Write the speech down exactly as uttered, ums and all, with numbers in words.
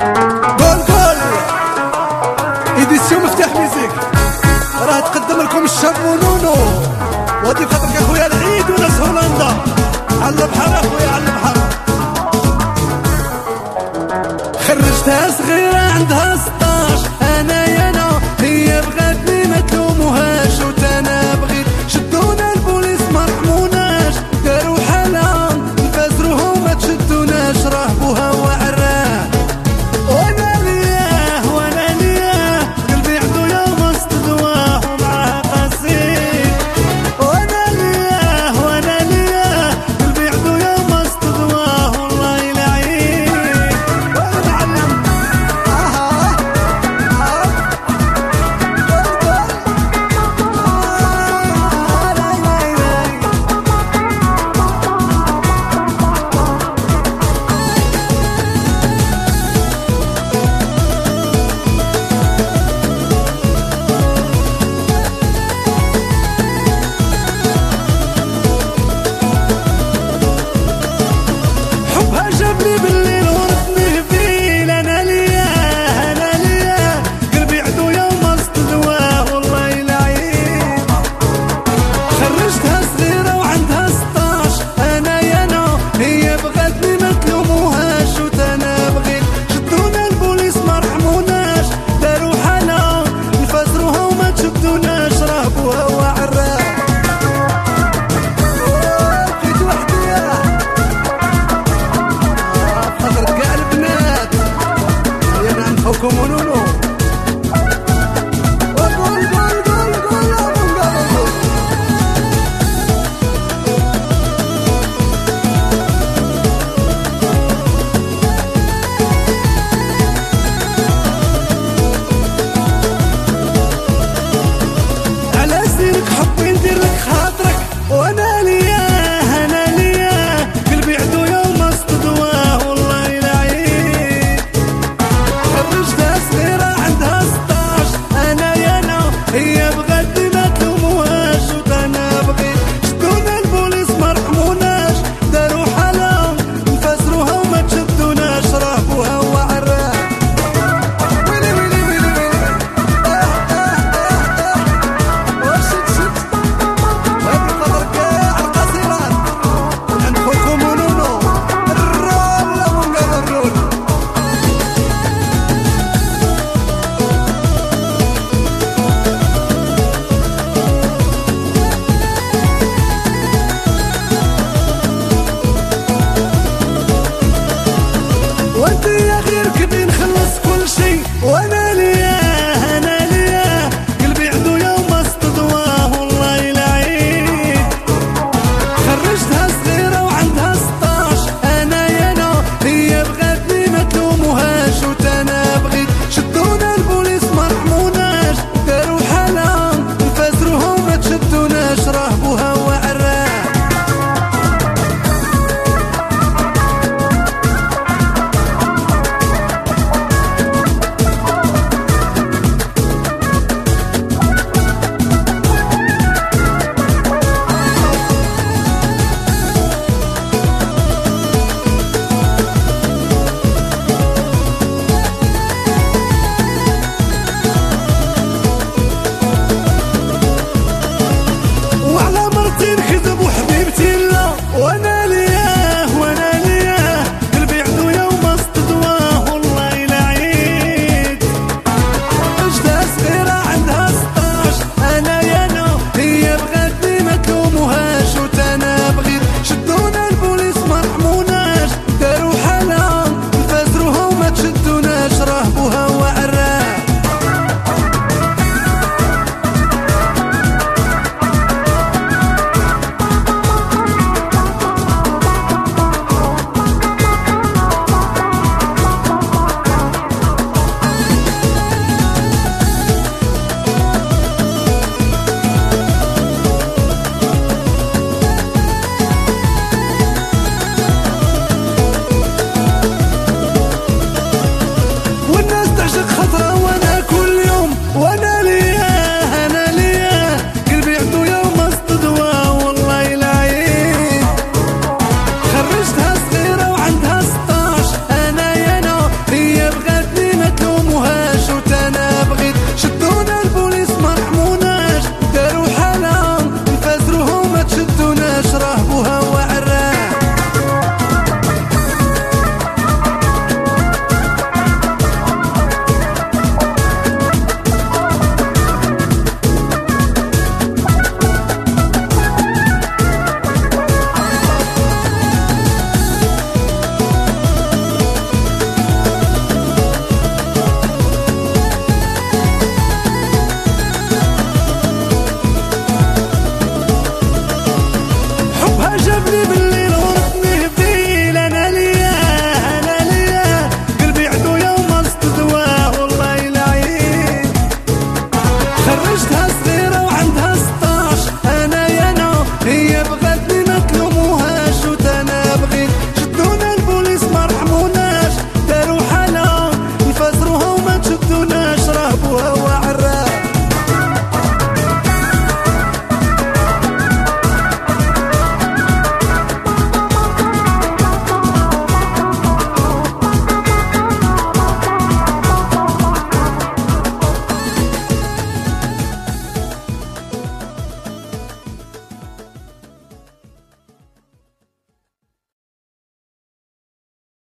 قول قول إديسيون مفتاح ميزيك راه تقدم لكم الشاب ونونو وهادي بخاطرك اخويا العيد وناس هولندا على البحر اخويا على البحر. خرجتها صغيرة عندها ستاش انا يا انا هي بغاتني ما تلوموهاش وتانا بغيت شدونا البوليس ما رحموناش داروا حالها نفازروها وما تشدوناش راه بوها وعراه وانا لياه وانا لياه قلبي عندو يا وسط دواه ومعاه قصيد وانا لياه وانا لياه قلبي عندو يا وسط دواه والله يلعين وانا معلم اها حبها جابني بالليل ورثني فيل انا لياه انا لياه قلبي عدو يا وسط دواه والله يلعين. خرجتها صغيرة وعندها ستاش انا يا انا هي بغاتني ما تلوموهاش وتانا بغيت شدونا البوليس ما رحموناش داروا حالها نفازروها وما تشدوناش راه بوها وعراه بقيت وحدي فخر كاع البنات يا نعرفوكم ونونو وقول قول قول قول يا بنقول على سيرك حبي ندير لك خاطرك وانا لياه انا لياه قلبي عدو يا وسط دواه والله يلعين. خرجتها صغيرة عندها ستاش انا يا انا هي بغاتني ما تلوموهاش وتانا بغيت شدونا البوليس ما رحموناش داروا حالها نفازروها وما تشدوناش راه بوها وعراه ويلي ويلي ويلي ويلي اه اه اه اه وشت شت وهادي بخاطر كاع القصيرات عند خوكم ونونو الرول لا بنقال الرول. وانت